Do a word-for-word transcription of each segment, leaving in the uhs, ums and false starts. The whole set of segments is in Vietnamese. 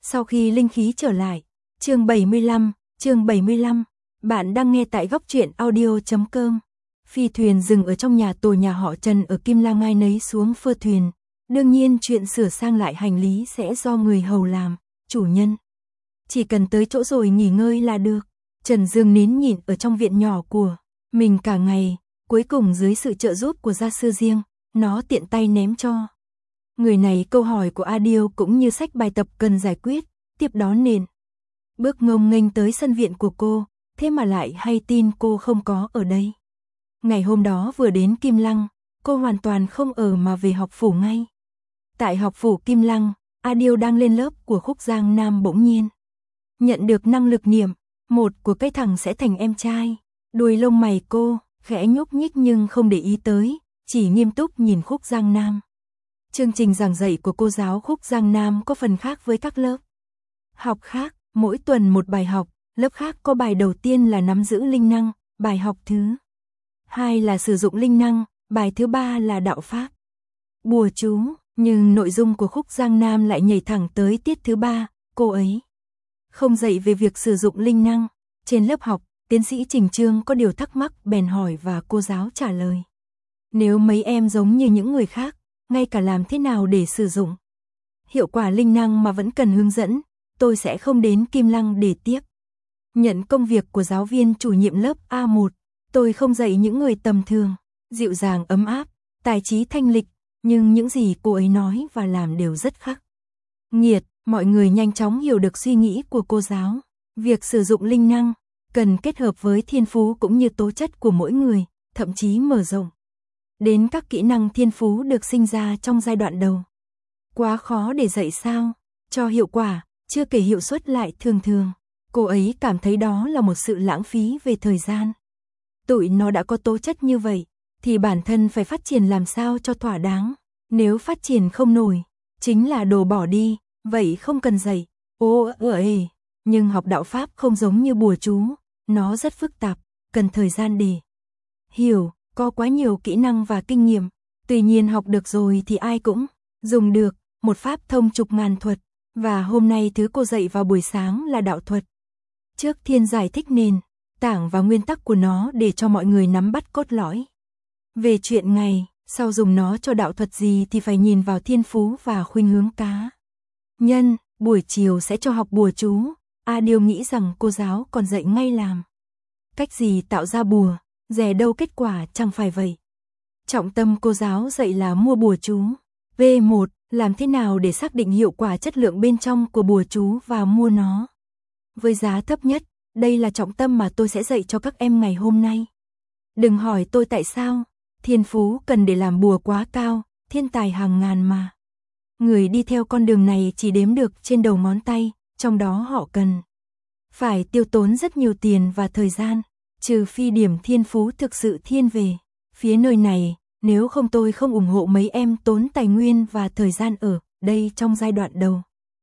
Sau khi linh khí trở lại, chương bảy mươi lăm, chương bảy mươi lăm, bạn đang nghe tại góc truyện audio chấm com. Phi thuyền dừng ở trong nhà tù nhà họ Trần ở Kim Lang ai nấy xuống phơ thuyền. Đương nhiên chuyện sửa sang lại hành lý sẽ do người hầu làm, chủ nhân chỉ cần tới chỗ rồi nghỉ ngơi là được. Trần Dương nín nhịn ở trong viện nhỏ của mình cả ngày, cuối cùng dưới sự trợ giúp của gia sư riêng, nó tiện tay ném cho người này câu hỏi của Adil cũng như sách bài tập cần giải quyết, tiếp đó nền bước ngông nghênh tới sân viện của cô, thế mà lại hay tin cô không có ở đây. Ngày hôm đó vừa đến Kim Lăng, cô hoàn toàn không ở mà về học phủ ngay. Tại học phủ Kim Lăng, Adil đang lên lớp của Khúc Giang Nam bỗng nhiên nhận được năng lực niệm, một của cái thằng sẽ thành em trai. Đuôi lông mày cô khẽ nhúc nhích nhưng không để ý tới, chỉ nghiêm túc nhìn Khúc Giang Nam. Chương trình giảng dạy của cô giáo Khúc Giang Nam có phần khác với các lớp học khác, mỗi tuần một bài học. Lớp khác có bài đầu tiên là nắm giữ linh năng, bài học thứ hai là sử dụng linh năng, bài thứ ba là đạo pháp, bùa chú. Nhưng nội dung của Khúc Giang Nam lại nhảy thẳng tới tiết thứ ba, cô ấy không dạy về việc sử dụng linh năng. Trên lớp học, tiến sĩ Trình Trương có điều thắc mắc bèn hỏi và cô giáo trả lời. Nếu mấy em giống như những người khác, ngay cả làm thế nào để sử dụng hiệu quả linh năng mà vẫn cần hướng dẫn, tôi sẽ không đến Kim Lăng để tiếp nhận công việc của giáo viên chủ nhiệm lớp A một. Tôi không dạy những người tầm thường, dịu dàng ấm áp, tài trí thanh lịch, nhưng những gì cô ấy nói và làm đều rất khắc nghiệt. Mọi người nhanh chóng hiểu được suy nghĩ của cô giáo. Việc sử dụng linh năng cần kết hợp với thiên phú cũng như tố chất của mỗi người, thậm chí mở rộng đến các kỹ năng thiên phú được sinh ra trong giai đoạn đầu. Quá khó để dạy sao cho hiệu quả, chưa kể hiệu suất lại thường thường. Cô ấy cảm thấy đó là một sự lãng phí về thời gian. Tụi nó đã có tố chất như vậy, thì bản thân phải phát triển làm sao cho thỏa đáng. Nếu phát triển không nổi, chính là đồ bỏ đi, vậy không cần dạy. Ô ơi, nhưng học đạo pháp không giống như bùa chú, nó rất phức tạp, cần thời gian để hiểu, có quá nhiều kỹ năng và kinh nghiệm. Tuy nhiên học được rồi thì ai cũng dùng được, một pháp thông chục ngàn thuật. Và hôm nay thứ cô dạy vào buổi sáng là đạo thuật. Trước Thiên giải thích nền tảng và nguyên tắc của nó để cho mọi người nắm bắt cốt lõi. Về chuyện ngày sau dùng nó cho đạo thuật gì thì phải nhìn vào thiên phú và khuynh hướng cá nhân. Buổi chiều sẽ cho học bùa chú. Adil nghĩ rằng cô giáo còn dạy ngay làm cách gì tạo ra bùa, dè đâu kết quả chẳng phải vậy. Trọng tâm cô giáo dạy là mua bùa chú. V một, làm thế nào để xác định hiệu quả chất lượng bên trong của bùa chú và mua nó với giá thấp nhất. Đây là trọng tâm mà tôi sẽ dạy cho các em ngày hôm nay. Đừng hỏi tôi tại sao, thiên phú cần để làm bùa quá cao, thiên tài hàng ngàn mà. Người đi theo con đường này chỉ đếm được trên đầu ngón tay, trong đó họ cần phải tiêu tốn rất nhiều tiền và thời gian, trừ phi điểm thiên phú thực sự thiên về phía nơi này, nếu không tôi không ủng hộ mấy em tốn tài nguyên và thời gian ở đây trong giai đoạn đầu.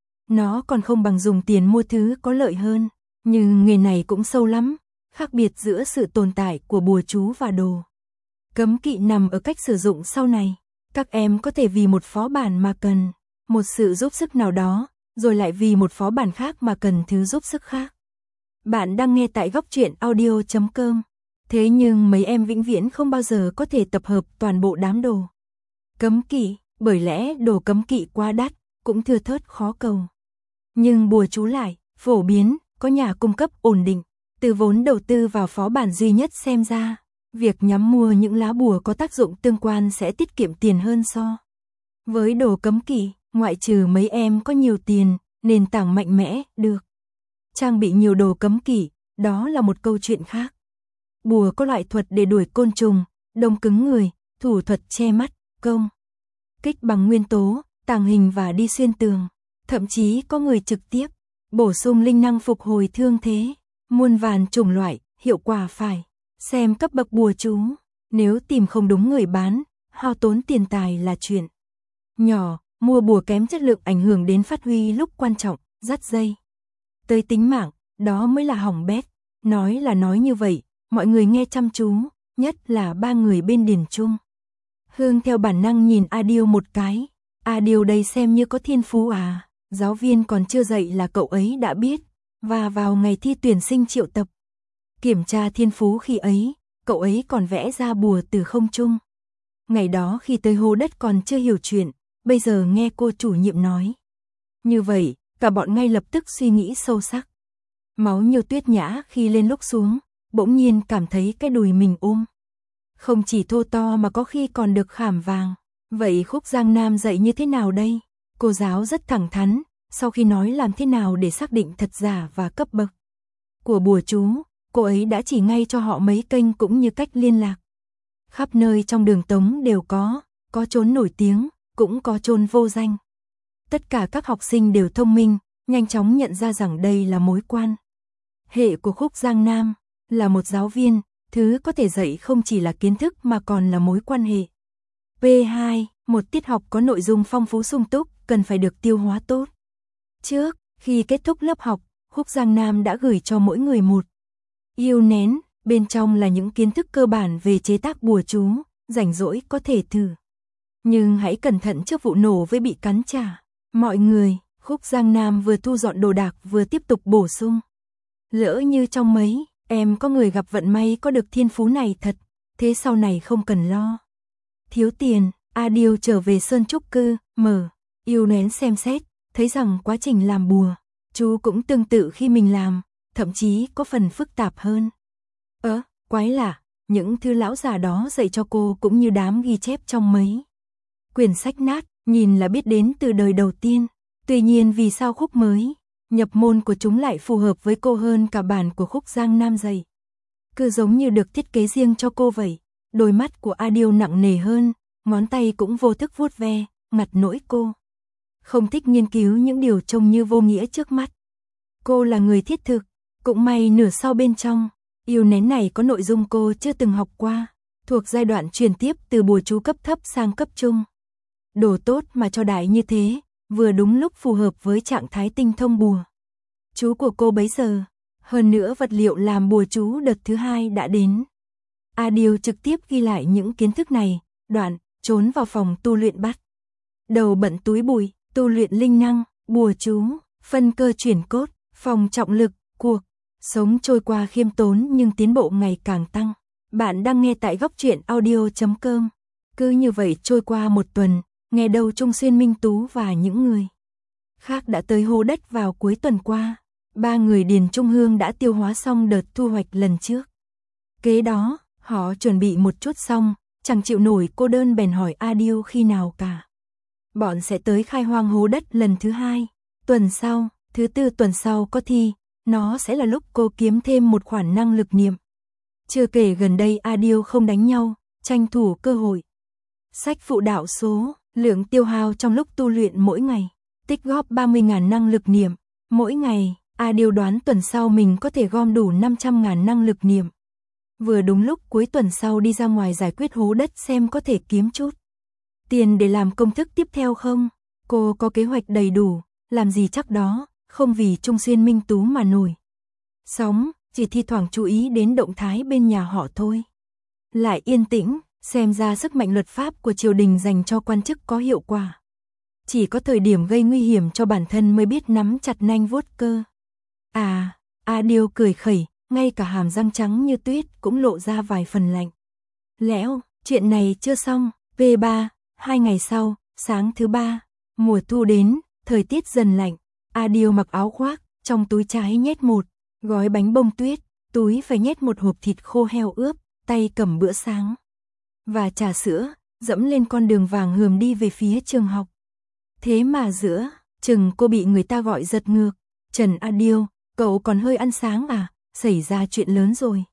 Nó còn không bằng dùng tiền mua thứ có lợi hơn, nhưng nghề này cũng sâu lắm, khác biệt giữa sự tồn tại của bùa chú và đồ cấm kỵ nằm ở cách sử dụng sau này. Các em có thể vì một phó bản mà cần một sự giúp sức nào đó, rồi lại vì một phó bản khác mà cần thứ giúp sức khác. Bạn đang nghe tại góc truyện audio chấm com. Thế nhưng mấy em vĩnh viễn không bao giờ có thể tập hợp toàn bộ đám đồ cấm kỵ, bởi lẽ đồ cấm kỵ quá đắt, cũng thưa thớt khó cầu. Nhưng bùa chú lại phổ biến, có nhà cung cấp ổn định. Từ vốn đầu tư vào phó bản duy nhất xem ra, việc nhắm mua những lá bùa có tác dụng tương quan sẽ tiết kiệm tiền hơn so với đồ cấm kỵ. Ngoại trừ mấy em có nhiều tiền, nền tảng mạnh mẽ, được trang bị nhiều đồ cấm kỵ, đó là một câu chuyện khác. Bùa có loại thuật để đuổi côn trùng, đông cứng người, thủ thuật che mắt, công kích bằng nguyên tố, tàng hình và đi xuyên tường. Thậm chí có người trực tiếp bổ sung linh năng phục hồi thương thế, muôn vàn chủng loại, hiệu quả phải xem cấp bậc bùa chú. Nếu tìm không đúng người bán, hao tốn tiền tài là chuyện nhỏ, mua bùa kém chất lượng ảnh hưởng đến phát huy lúc quan trọng, dắt dây tới tính mạng, đó mới là hỏng bét. Nói là nói như vậy, mọi người nghe chăm chú, nhất là ba người bên Điền Trung. Hương theo bản năng nhìn Adil một cái. Adil đây xem như có thiên phú à, Giáo viên còn chưa dạy là cậu ấy đã biết, và vào ngày thi tuyển sinh triệu tập. Kiểm tra thiên phú khi ấy, cậu ấy còn vẽ ra bùa từ không trung. Ngày đó khi tới hố đất còn chưa hiểu chuyện, bây giờ nghe cô chủ nhiệm nói. Như vậy, cả bọn ngay lập tức suy nghĩ sâu sắc. Máu Nhiêu Tuyết Nhã khi lên lúc xuống, bỗng nhiên cảm thấy cái đùi mình ôm. Không chỉ thô to mà có khi còn được khảm vàng. Vậy Khúc Giang Nam dạy như thế nào đây? Cô giáo rất thẳng thắn, sau khi nói làm thế nào để xác định thật giả và cấp bậc của bùa chú, cô ấy đã chỉ ngay cho họ mấy kênh cũng như cách liên lạc. Khắp nơi trong đường Tống đều có, có chốn nổi tiếng, cũng có chốn vô danh. Tất cả các học sinh đều thông minh, nhanh chóng nhận ra rằng đây là mối quan hệ của Khúc Giang Nam, là một giáo viên, thứ có thể dạy không chỉ là kiến thức mà còn là mối quan hệ. P hai, một tiết học có nội dung phong phú sung túc, cần phải được tiêu hóa tốt. Trước, khi kết thúc lớp học, Khúc Giang Nam đã gửi cho mỗi người một yêu nén, bên trong là những kiến thức cơ bản về chế tác bùa chú, rảnh rỗi có thể thử. Nhưng hãy cẩn thận trước vụ nổ với bị cắn trả. Mọi người, Khúc Giang Nam vừa thu dọn đồ đạc vừa tiếp tục bổ sung. Lỡ như trong mấy, em có người gặp vận may có được thiên phú này thật, thế sau này không cần lo. Thiếu tiền, A Điêu trở về Sơn Trúc Cư, mở, yêu nén xem xét, thấy rằng quá trình làm bùa, chú cũng tương tự khi mình làm, thậm chí có phần phức tạp hơn. Ơ, quái lạ, những thứ lão già đó dạy cho cô cũng như đám ghi chép trong mấy quyển sách nát, nhìn là biết đến từ đời đầu tiên. Tuy nhiên vì sao Khúc mới nhập môn của chúng lại phù hợp với cô hơn cả bản của Khúc Giang Nam dạy. Cứ giống như được thiết kế riêng cho cô vậy. Đôi mắt của A Điêu nặng nề hơn, ngón tay cũng vô thức vuốt ve, ngặt nỗi cô không thích nghiên cứu những điều trông như vô nghĩa trước mắt. Cô là người thiết thực, cũng may nửa sau bên trong, yêu nén này có nội dung cô chưa từng học qua, thuộc giai đoạn truyền tiếp từ bùa chú cấp thấp sang cấp trung. Đồ tốt mà cho đại như thế, vừa đúng lúc phù hợp với trạng thái tinh thông bùa chú của cô bấy giờ. Hơn nữa vật liệu làm bùa chú đợt thứ hai đã đến. A Điêu trực tiếp ghi lại những kiến thức này, đoạn, trốn vào phòng tu luyện bắt đầu bận túi bụi, tu luyện linh năng, bùa chú, phân cơ chuyển cốt, phòng trọng lực, cuộc sống trôi qua khiêm tốn nhưng tiến bộ ngày càng tăng. Bạn đang nghe tại góc truyện audio chấm com. Cứ như vậy trôi qua một tuần, nghe đâu Trung Xuyên Minh Tú và những người khác đã tới hố đất vào cuối tuần qua. Ba người Điền Trung Hương đã tiêu hóa xong đợt thu hoạch lần trước. Kế đó, họ chuẩn bị một chút xong, chẳng chịu nổi cô đơn bèn hỏi A Điêu khi nào cả bọn sẽ tới khai hoang hố đất lần thứ hai. Tuần sau, thứ tư tuần sau có thi, nó sẽ là lúc cô kiếm thêm một khoản năng lực niệm. Chưa kể gần đây A Điêu không đánh nhau, tranh thủ cơ hội. Sách phụ đạo số, lượng tiêu hao trong lúc tu luyện mỗi ngày, tích góp ba mươi nghìn năng lực niệm. Mỗi ngày, A Điêu đoán tuần sau mình có thể gom đủ năm trăm nghìn năng lực niệm. Vừa đúng lúc cuối tuần sau đi ra ngoài giải quyết hố đất xem có thể kiếm chút tiền để làm công thức tiếp theo không. Cô có kế hoạch đầy đủ, làm gì chắc đó, không vì Trung Xuyên Minh Tú mà nổi sóng, chỉ thi thoảng chú ý đến động thái bên nhà họ thôi. Lại yên tĩnh, xem ra sức mạnh luật pháp của triều đình dành cho quan chức có hiệu quả. Chỉ có thời điểm gây nguy hiểm cho bản thân mới biết nắm chặt nanh vuốt cơ. À, A Điêu cười khẩy, ngay cả hàm răng trắng như tuyết cũng lộ ra vài phần lạnh. Lẽo, chuyện này chưa xong. P ba, hai ngày sau, sáng thứ ba, mùa thu đến, thời tiết dần lạnh. A Điêu mặc áo khoác, trong túi trái nhét một gói bánh bông tuyết, túi phải nhét một hộp thịt khô heo ướp, tay cầm bữa sáng và trà sữa, dẫm lên con đường vàng hườm đi về phía trường học. Thế mà giữa chừng cô bị người ta gọi giật ngược. Trần A Điêu, cậu còn hơi ăn sáng à? Xảy ra chuyện lớn rồi.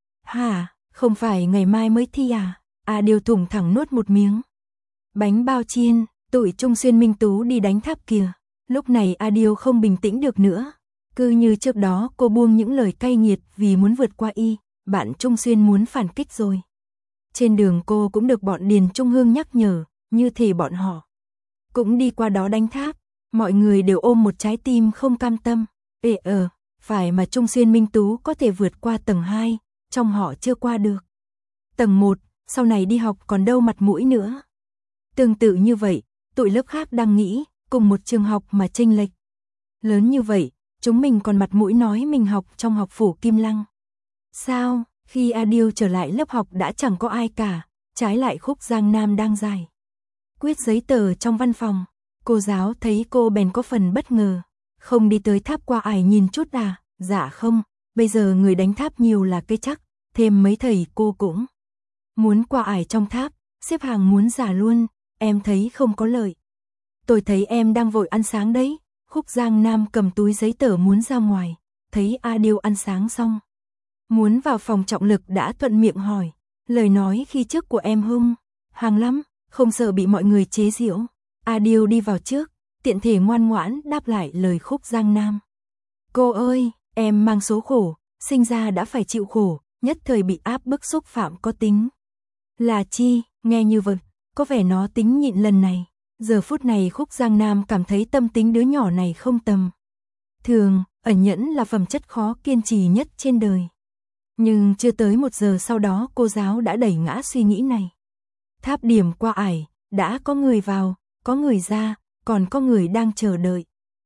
Hả, không phải ngày mai mới thi à? A Điêu thủng thẳng nuốt một miếng bánh bao chiên. Tụi Trung Xuyên Minh Tú đi đánh tháp kìa. Lúc này A Điêu không bình tĩnh được nữa. Cứ như trước đó cô buông những lời cay nghiệt vì muốn vượt qua y, bạn Trung Xuyên muốn phản kích rồi. Trên đường cô cũng được bọn Điền Trung Hương nhắc nhở, như thể bọn họ cũng đi qua đó đánh tháp. Mọi người đều ôm một trái tim không cam tâm. Ê ờ, phải mà Trung Xuyên Minh Tú có thể vượt qua tầng hai, trong họ chưa qua được tầng một, sau này đi học còn đâu mặt mũi nữa. Tương tự như vậy, tụi lớp khác đang nghĩ, cùng một trường học mà chênh lệch Lớn như vậy, chúng mình còn mặt mũi nói mình học trong học phủ Kim Lăng. Sao, khi Adil trở lại lớp học đã chẳng có ai cả, trái lại Khúc Giang Nam đang giải quyết giấy tờ trong văn phòng. Cô giáo thấy cô bèn có phần bất ngờ. Không đi tới tháp qua ải nhìn chút à? Dạ không, bây giờ người đánh tháp nhiều là cái chắc, thêm mấy thầy cô cũng muốn qua ải trong tháp, xếp hàng muốn giả luôn, em thấy không có lợi. Tôi thấy em đang vội ăn sáng đấy. Khúc Giang Nam cầm túi giấy tờ muốn ra ngoài, thấy Adil ăn sáng xong. Muốn vào phòng trọng lực đã thuận miệng hỏi, lời nói khi trước của em hung hăng lắm, không sợ bị mọi người chế giễu. Adil đi vào trước, tiện thể ngoan ngoãn đáp lại lời Khúc Giang Nam. Cô ơi, em mang số khổ, sinh ra đã phải chịu khổ, nhất thời bị áp bức xúc phạm có tính là chi, nghe như vậy, có vẻ nó tính nhịn lần này. Giờ phút này Khúc Giang Nam cảm thấy tâm tính đứa nhỏ này không tầm thường, ẩn nhẫn là phẩm chất khó kiên trì nhất trên đời. Nhưng chưa tới một giờ sau đó cô giáo đã đẩy ngã suy nghĩ này. Tháp điểm qua ải, đã có người vào, có người ra, còn có người đang chờ đợi.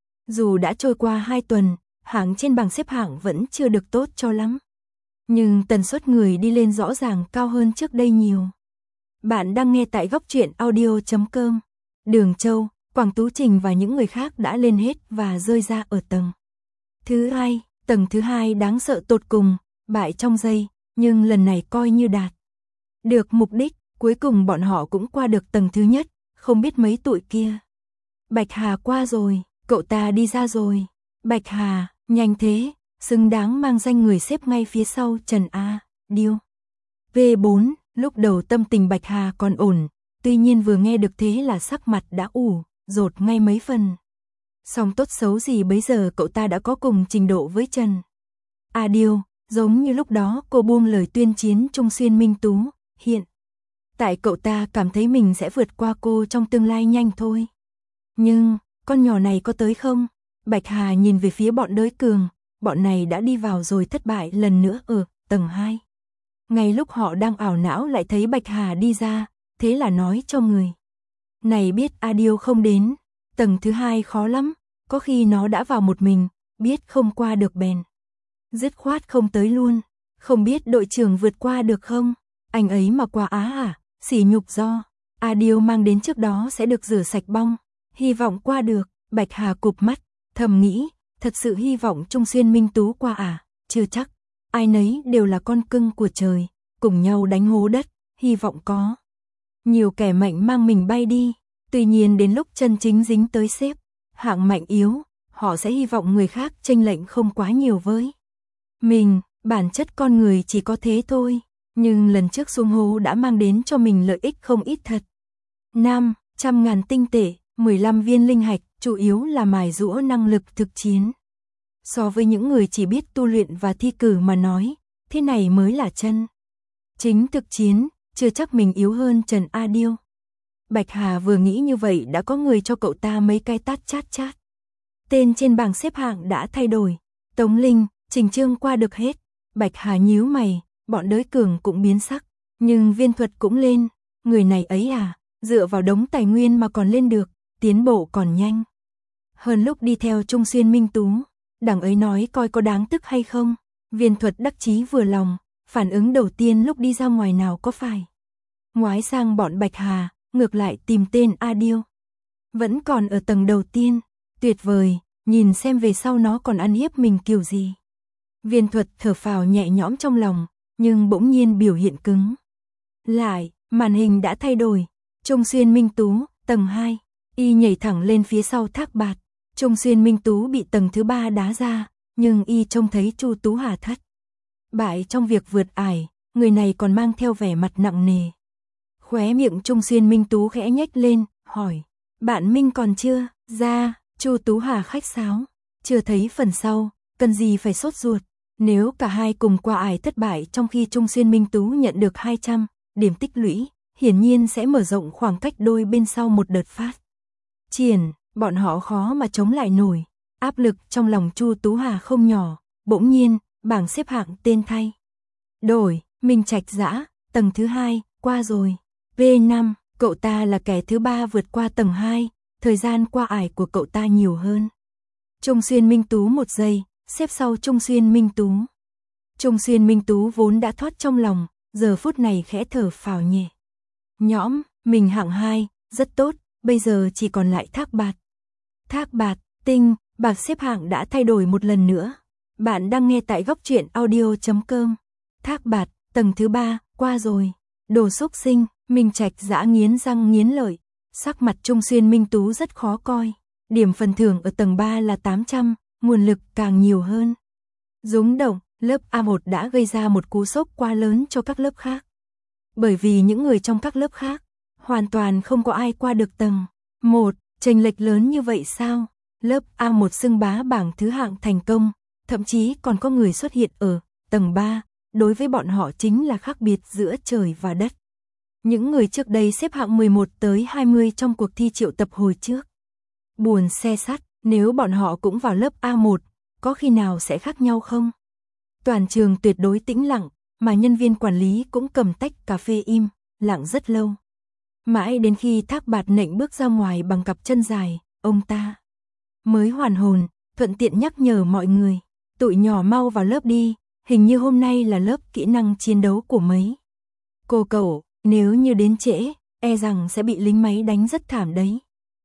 Dù đã trôi qua hai tuần, hạng trên bảng xếp hạng vẫn chưa được tốt cho lắm. Nhưng tần suất người đi lên rõ ràng cao hơn trước đây nhiều. Bạn đang nghe tại góc truyện audio chấm com. Đường Châu, Quảng Tú Trình và những người khác đã lên hết và rơi ra ở tầng thứ hai. Tầng thứ hai đáng sợ tột cùng, bại trong giây, nhưng lần này coi như đạt được mục đích, cuối cùng bọn họ cũng qua được tầng thứ nhất, không biết mấy tụi kia. Bạch Hà qua rồi, cậu ta đi ra rồi. Bạch Hà, nhanh thế, xứng đáng mang danh người xếp ngay phía sau Trần A. Điêu. V bốn, lúc đầu tâm tình Bạch Hà còn ổn, tuy nhiên vừa nghe được thế là sắc mặt đã ủ, rột ngay mấy phần. Song tốt xấu gì bấy giờ cậu ta đã có cùng trình độ với Trần A. Điêu, giống như lúc đó cô buông lời tuyên chiến Trung Xuyên Minh Tú, hiện tại cậu ta cảm thấy mình sẽ vượt qua cô trong tương lai nhanh thôi. Nhưng, con nhỏ này có tới không? Bạch Hà nhìn về phía bọn đới cường, bọn này đã đi vào rồi thất bại lần nữa ở tầng hai. Ngay lúc họ đang ảo não lại thấy Bạch Hà đi ra, thế là nói cho người này biết Adil không đến. Tầng thứ hai khó lắm, có khi nó đã vào một mình, biết không qua được bèn dứt khoát không tới luôn. Không biết đội trưởng vượt qua được không? Anh ấy mà qua á à, sỉ nhục do Adil mang đến trước đó sẽ được rửa sạch bong. Hy vọng qua được. Bạch Hà cụp mắt, thầm nghĩ, thật sự hy vọng Trung Xuyên Minh Tú qua à? Chưa chắc, ai nấy đều là con cưng của trời, cùng nhau đánh hố đất, hy vọng có nhiều kẻ mạnh mang mình bay đi. Tuy nhiên đến lúc chân chính dính tới xếp hạng mạnh yếu, họ sẽ hy vọng người khác chênh lệch không quá nhiều với mình. Bản chất con người chỉ có thế thôi, nhưng lần trước xuống hố đã mang đến cho mình lợi ích không ít thật. năm trăm ngàn tinh tệ, mười lăm viên linh hạch, chủ yếu là mài giũa năng lực thực chiến. So với những người chỉ biết tu luyện và thi cử mà nói, thế này mới là chân chính thực chiến, chưa chắc mình yếu hơn Trần A. Điêu. Bạch Hà vừa nghĩ như vậy đã có người cho cậu ta mấy cái tát chát chát. Tên trên bảng xếp hạng đã thay đổi. Tống Linh, Trình Trương qua được hết. Bạch Hà nhíu mày, bọn đới cường cũng biến sắc. Nhưng Viên Thuật cũng lên. Người này ấy à, dựa vào đống tài nguyên mà còn lên được, tiến bộ còn nhanh hơn lúc đi theo Trung Xuyên Minh Tú. Đằng ấy nói coi có đáng tức hay không. Viên Thuật đắc chí vừa lòng, phản ứng đầu tiên lúc đi ra ngoài nào có phải ngoái sang bọn Bạch Hà, ngược lại tìm tên Adil. Vẫn còn ở tầng đầu tiên, tuyệt vời, nhìn xem về sau nó còn ăn hiếp mình kiểu gì. Viên Thuật thở phào nhẹ nhõm trong lòng, nhưng bỗng nhiên biểu hiện cứng lại, màn hình đã thay đổi. Trung Xuyên Minh Tú, tầng hai, y nhảy thẳng lên phía sau Thác Bạt. Trung Xuyên Minh Tú bị tầng thứ ba đá ra, nhưng y trông thấy Chu Tú Hà thất bại trong việc vượt ải, người này còn mang theo vẻ mặt nặng nề. Khóe miệng Trung Xuyên Minh Tú khẽ nhếch lên, hỏi, bạn Minh còn chưa ra? Chu Tú Hà khách sáo, chưa thấy phần sau, cần gì phải sốt ruột. Nếu cả hai cùng qua ải thất bại trong khi Trung Xuyên Minh Tú nhận được hai trăm điểm tích lũy, hiển nhiên sẽ mở rộng khoảng cách đôi bên sau một đợt phát triển, bọn họ khó mà chống lại nổi. Áp lực trong lòng Chu Tú Hà không nhỏ. Bỗng nhiên, bảng xếp hạng tên thay đổi, Minh Trạch Dã, tầng thứ hai, qua rồi. V năm, cậu ta là kẻ thứ ba vượt qua tầng hai, thời gian qua ải của cậu ta nhiều hơn Trung Xuyên Minh Tú một giây, xếp sau Trung Xuyên Minh Tú. Trung Xuyên Minh Tú vốn đã thoát trong lòng, giờ phút này khẽ thở phào nhẹ nhõm, mình hạng hai, rất tốt, bây giờ chỉ còn lại Thác Bạt. Thác Bạt, Tinh, bảng xếp hạng đã thay đổi một lần nữa. Bạn đang nghe tại góc truyện audio chấm com. Thác Bạt, tầng thứ ba, qua rồi. Đồ xúc sinh, Minh Trạch dã nghiến răng nghiến lợi. Sắc mặt Trung Xuyên Minh Tú rất khó coi. Điểm phần thưởng ở tầng ba là tám trăm, nguồn lực càng nhiều hơn. Rúng động, lớp A một đã gây ra một cú sốc quá lớn cho các lớp khác. Bởi vì những người trong các lớp khác, hoàn toàn không có ai qua được tầng một, chênh lệch lớn như vậy sao? Lớp A một xưng bá bảng thứ hạng thành công, thậm chí còn có người xuất hiện ở tầng ba, đối với bọn họ chính là khác biệt giữa trời và đất. Những người trước đây xếp hạng mười một tới hai mươi trong cuộc thi triệu tập hồi trước. Buồn xe sắt, nếu bọn họ cũng vào lớp A một, có khi nào sẽ khác nhau không? Toàn trường tuyệt đối tĩnh lặng, mà nhân viên quản lý cũng cầm tách cà phê im, lặng rất lâu. Mãi đến khi Thác Bạt nện bước ra ngoài bằng cặp chân dài, ông ta mới hoàn hồn, thuận tiện nhắc nhở mọi người. Tụi nhỏ mau vào lớp đi, hình như hôm nay là lớp kỹ năng chiến đấu của mấy cô cậu, nếu như đến trễ, e rằng sẽ bị lính máy đánh rất thảm đấy.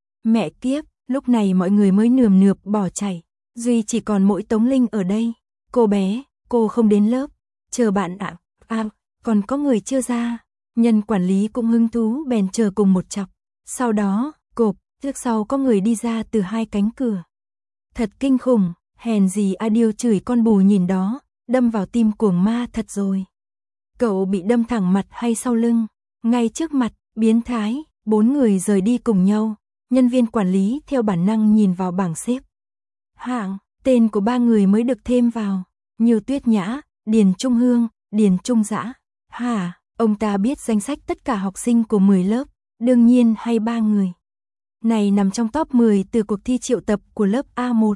Mẹ kiếp, lúc này mọi người mới nườm nượp bỏ chạy, duy chỉ còn mỗi Tống Linh ở đây. Cô bé, cô không đến lớp, chờ bạn ạ. À, à, còn có người chưa ra. Nhân quản lý cũng hứng thú bèn chờ cùng một chọc. Sau đó, cộp, trước sau có người đi ra từ hai cánh cửa. Thật kinh khủng, hèn gì Adil chửi con bù nhìn đó, đâm vào tim cuồng ma thật rồi. Cậu bị đâm thẳng mặt hay sau lưng? Ngay trước mặt, biến thái, bốn người rời đi cùng nhau. Nhân viên quản lý theo bản năng nhìn vào bảng xếp hạng, tên của ba người mới được thêm vào. Như Tuyết Nhã, Điền Trung Hương, Điền Trung Dã. Hả, ông ta biết danh sách tất cả học sinh của mười lớp, đương nhiên hay ba người này nằm trong top mười từ cuộc thi triệu tập của lớp A một.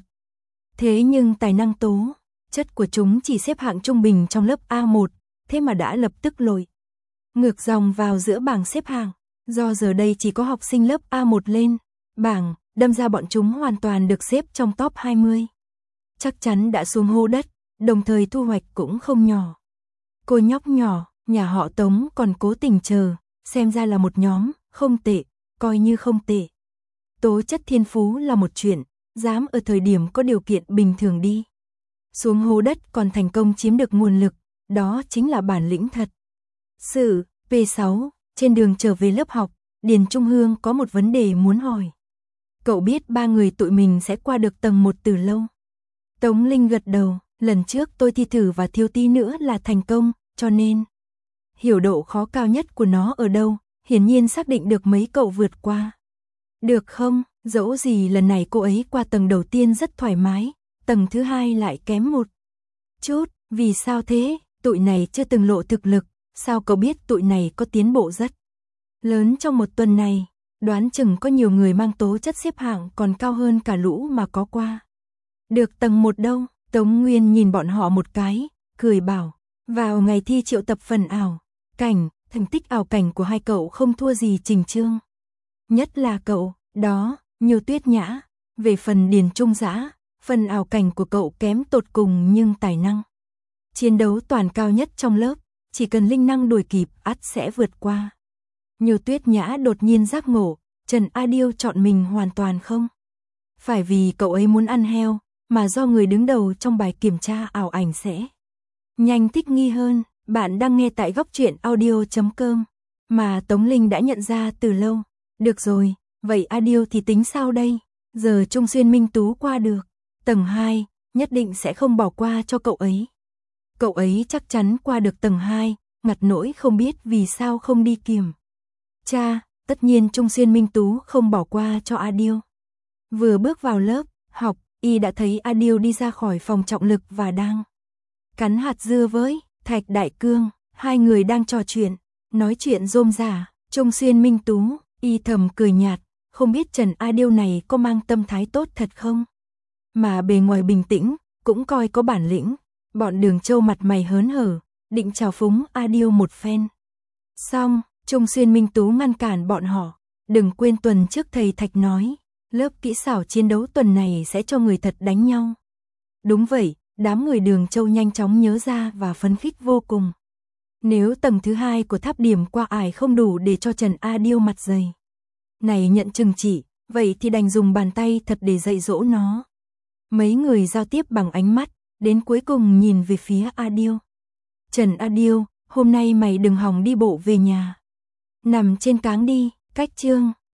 Thế nhưng tài năng tố chất của chúng chỉ xếp hạng trung bình trong lớp A một, thế mà đã lập tức lội ngược dòng vào giữa bảng xếp hạng. Do giờ đây chỉ có học sinh lớp A một lên bảng, đâm ra bọn chúng hoàn toàn được xếp trong top hai mươi. Chắc chắn đã xuống hố đất, đồng thời thu hoạch cũng không nhỏ. Cô nhóc nhỏ, nhà họ Tống còn cố tình chờ, xem ra là một nhóm, không tệ, coi như không tệ. Tố chất thiên phú là một chuyện, dám ở thời điểm có điều kiện bình thường đi xuống hố đất còn thành công chiếm được nguồn lực, đó chính là bản lĩnh thật. Sự, P sáu, trên đường trở về lớp học, Điền Trung Hương có một vấn đề muốn hỏi. Cậu biết ba người tụi mình sẽ qua được tầng một từ lâu. Tống Linh gật đầu, lần trước tôi thi thử và thiếu tí nữa là thành công, cho nên hiểu độ khó cao nhất của nó ở đâu, hiển nhiên xác định được mấy cậu vượt qua. Được không, dẫu gì lần này cô ấy qua tầng đầu tiên rất thoải mái, tầng thứ hai lại kém một chút, vì sao thế, tụi này chưa từng lộ thực lực, sao cậu biết tụi này có tiến bộ rất lớn trong một tuần này, đoán chừng có nhiều người mang tố chất xếp hạng còn cao hơn cả lũ mà có qua được tầng một đâu. Tống Nguyên nhìn bọn họ một cái, cười bảo, vào ngày thi triệu tập phần ảo cảnh, thành tích ảo cảnh của hai cậu không thua gì Trình Trương. Nhất là cậu, đó, Nhiều Tuyết Nhã, về phần Điền Trung Dã, phần ảo cảnh của cậu kém tột cùng nhưng tài năng chiến đấu toàn cao nhất trong lớp, chỉ cần linh năng đuổi kịp ắt sẽ vượt qua. Nhiều Tuyết Nhã đột nhiên giác ngộ, Trần Adil chọn mình hoàn toàn không phải vì cậu ấy muốn ăn heo, mà do người đứng đầu trong bài kiểm tra ảo ảnh sẽ nhanh thích nghi hơn. Bạn đang nghe tại góc truyện audio chấm com, mà Tống Linh đã nhận ra từ lâu. Được rồi, vậy Adil thì tính sao đây? Giờ Trung Xuyên Minh Tú qua được tầng hai, nhất định sẽ không bỏ qua cho cậu ấy. Cậu ấy chắc chắn qua được tầng hai, ngặt nỗi không biết vì sao không đi kiểm tra. Tất nhiên Trung Xuyên Minh Tú không bỏ qua cho Adil. Vừa bước vào lớp học, y đã thấy Adil đi ra khỏi phòng trọng lực và đang cắn hạt dưa với Thạch Đại Cương. Hai người đang trò chuyện, nói chuyện rôm rả. Trung Xuyên Minh Tú, y thầm cười nhạt, không biết Trần Adil này có mang tâm thái tốt thật không? Mà bề ngoài bình tĩnh, cũng coi có bản lĩnh. Bọn Đường Châu mặt mày hớn hở, định chào phúng Adil một phen. Xong, Trung Xuyên Minh Tú ngăn cản bọn họ. Đừng quên tuần trước thầy Thạch nói Lớp kỹ xảo chiến đấu tuần này sẽ cho người thật đánh nhau. Đúng vậy, đám người Đường Châu nhanh chóng nhớ ra và phấn khích vô cùng. Nếu tầng thứ hai của tháp điểm qua ải không đủ để cho Trần A Điêu mặt dày này nhận trừng trị, vậy thì đành dùng bàn tay thật để dạy dỗ nó. Mấy người giao tiếp bằng ánh mắt, đến cuối cùng nhìn về phía A Điêu. Trần A Điêu, hôm nay mày đừng hòng đi bộ về nhà. Nằm trên cáng đi, cách chương.